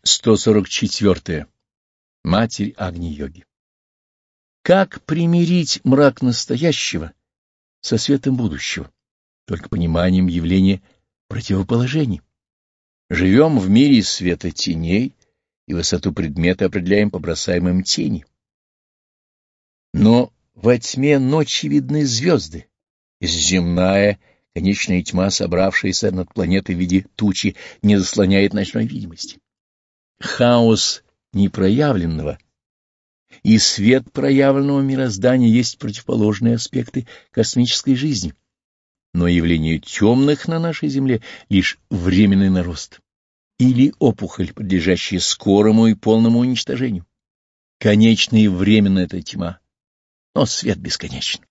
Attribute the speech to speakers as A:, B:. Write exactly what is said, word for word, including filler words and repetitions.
A: сто сорок четыре. Матерь Агни-йоги. Как примирить мрак настоящего со светом будущего? Только пониманием явления противоположений. Живем в мире света теней, и высоту предмета определяем по бросаемым тени. Но во тьме ночи видны звезды, и земная конечная тьма, собравшаяся над планетой в виде тучи, не заслоняет ночной видимости. Хаос непроявленного и свет проявленного мироздания есть противоположные аспекты космической жизни, но явление темных на нашей Земле — лишь временный нарост или опухоль, подлежащая скорому и полному уничтожению. Конечна и временна эта тьма, но свет бесконечен.